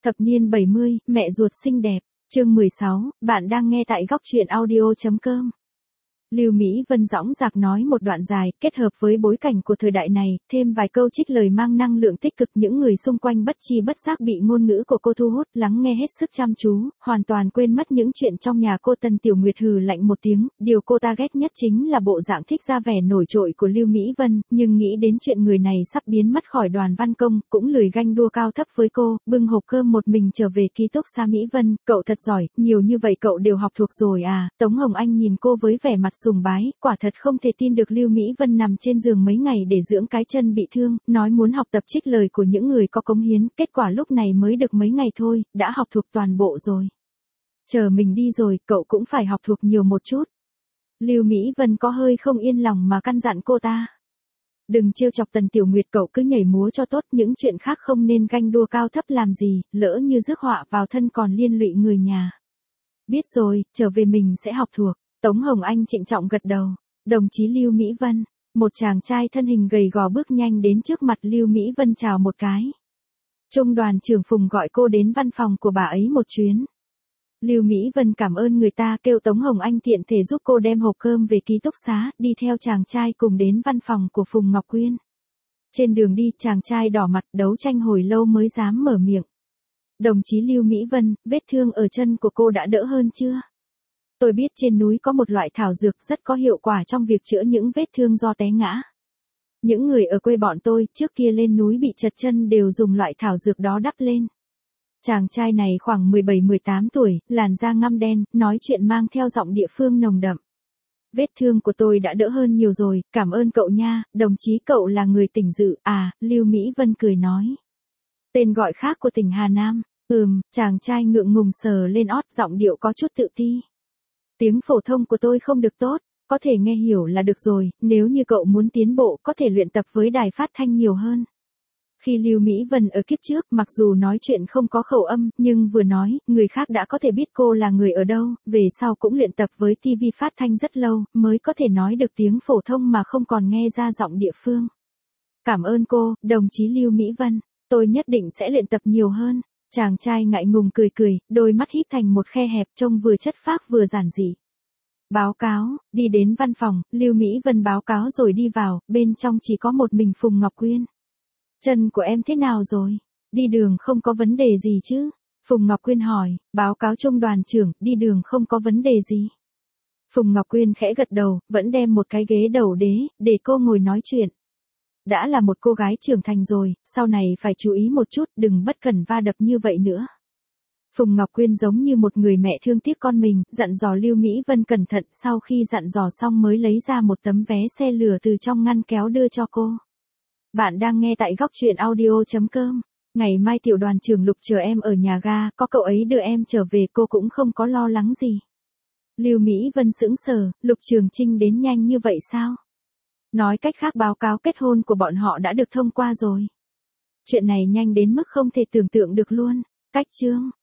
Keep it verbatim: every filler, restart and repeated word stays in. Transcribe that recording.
Thập niên bảy mươi, mẹ ruột xinh đẹp, chương mười sáu, bạn đang nghe tại góc truyện audio chấm com. Lưu Mỹ Vân dõng dạc nói một đoạn dài, kết hợp với bối cảnh của thời đại này, thêm vài câu trích lời mang năng lượng tích cực, những người xung quanh bất chi bất giác bị ngôn ngữ của cô thu hút, lắng nghe hết sức chăm chú, hoàn toàn quên mất những chuyện trong nhà cô. Tần Tiểu Nguyệt hừ lạnh một tiếng, điều cô ta ghét nhất chính là bộ dạng thích ra vẻ nổi trội của Lưu Mỹ Vân, nhưng nghĩ đến chuyện người này sắp biến mất khỏi đoàn văn công, cũng lười ganh đua cao thấp với cô, bưng hộp cơm một mình trở về ký túc xá. Mỹ Vân, cậu thật giỏi, nhiều như vậy cậu đều học thuộc rồi à? Tống Hồng Anh nhìn cô với vẻ mặt sùng bái, quả thật không thể tin được Lưu Mỹ Vân nằm trên giường mấy ngày để dưỡng cái chân bị thương, nói muốn học tập trích lời của những người có cống hiến, kết quả lúc này mới được mấy ngày thôi, đã học thuộc toàn bộ rồi. Chờ mình đi rồi, cậu cũng phải học thuộc nhiều một chút. Lưu Mỹ Vân có hơi không yên lòng mà căn dặn cô ta. Đừng trêu chọc Tần Tiểu Nguyệt, cậu cứ nhảy múa cho tốt, những chuyện khác không nên ganh đua cao thấp làm gì, lỡ như rước họa vào thân còn liên lụy người nhà. Biết rồi, trở về mình sẽ học thuộc. Tống Hồng Anh trịnh trọng gật đầu. Đồng chí Lưu Mỹ Vân, một chàng trai thân hình gầy gò bước nhanh đến trước mặt Lưu Mỹ Vân chào một cái. Trung đoàn trưởng Phùng gọi cô đến văn phòng của bà ấy một chuyến. Lưu Mỹ Vân cảm ơn người ta, kêu Tống Hồng Anh tiện thể giúp cô đem hộp cơm về ký túc xá, đi theo chàng trai cùng đến văn phòng của Phùng Ngọc Quyên. Trên đường đi, chàng trai đỏ mặt đấu tranh hồi lâu mới dám mở miệng. Đồng chí Lưu Mỹ Vân, vết thương ở chân của cô đã đỡ hơn chưa? Tôi biết trên núi có một loại thảo dược rất có hiệu quả trong việc chữa những vết thương do té ngã. Những người ở quê bọn tôi trước kia lên núi bị trật chân đều dùng loại thảo dược đó đắp lên. Chàng trai này khoảng mười bảy mười tám tuổi, làn da ngăm đen, nói chuyện mang theo giọng địa phương nồng đậm. Vết thương của tôi đã đỡ hơn nhiều rồi, cảm ơn cậu nha, đồng chí cậu là người tỉnh Dự, à, Lưu Mỹ Vân cười nói. Tên gọi khác của tỉnh Hà Nam, ừm, chàng trai ngượng ngùng sờ lên ót, giọng điệu có chút tự ti. Tiếng phổ thông của tôi không được tốt, có thể nghe hiểu là được rồi, nếu như cậu muốn tiến bộ có thể luyện tập với đài phát thanh nhiều hơn. Khi Lưu Mỹ Vân ở kiếp trước, mặc dù nói chuyện không có khẩu âm, nhưng vừa nói, người khác đã có thể biết cô là người ở đâu, về sau cũng luyện tập với ti vi phát thanh rất lâu, mới có thể nói được tiếng phổ thông mà không còn nghe ra giọng địa phương. Cảm ơn cô, đồng chí Lưu Mỹ Vân, tôi nhất định sẽ luyện tập nhiều hơn. Chàng trai ngại ngùng cười cười, đôi mắt híp thành một khe hẹp trông vừa chất phác vừa giản dị. Báo cáo, đi đến văn phòng, Lưu Mỹ Vân báo cáo rồi đi vào, bên trong chỉ có một mình Phùng Ngọc Quyên. Chân của em thế nào rồi? Đi đường không có vấn đề gì chứ? Phùng Ngọc Quyên hỏi, báo cáo Trung đoàn trưởng, đi đường không có vấn đề gì. Phùng Ngọc Quyên khẽ gật đầu, vẫn đem một cái ghế đầu đế, để cô ngồi nói chuyện. Đã là một cô gái trưởng thành rồi, sau này phải chú ý một chút, đừng bất cẩn va đập như vậy nữa. Phùng Ngọc Quyên giống như một người mẹ thương tiếc con mình, dặn dò Lưu Mỹ Vân cẩn thận, sau khi dặn dò xong mới lấy ra một tấm vé xe lửa từ trong ngăn kéo đưa cho cô. Bạn đang nghe tại góc truyện audio chấm com. Ngày mai tiểu đoàn trưởng Lục chờ em ở nhà ga, có cậu ấy đưa em trở về, cô cũng không có lo lắng gì. Lưu Mỹ Vân sững sờ, Lục Trường Trinh đến nhanh như vậy sao? Nói cách khác báo cáo kết hôn của bọn họ đã được thông qua rồi. Chuyện này nhanh đến mức không thể tưởng tượng được luôn. Cách chương,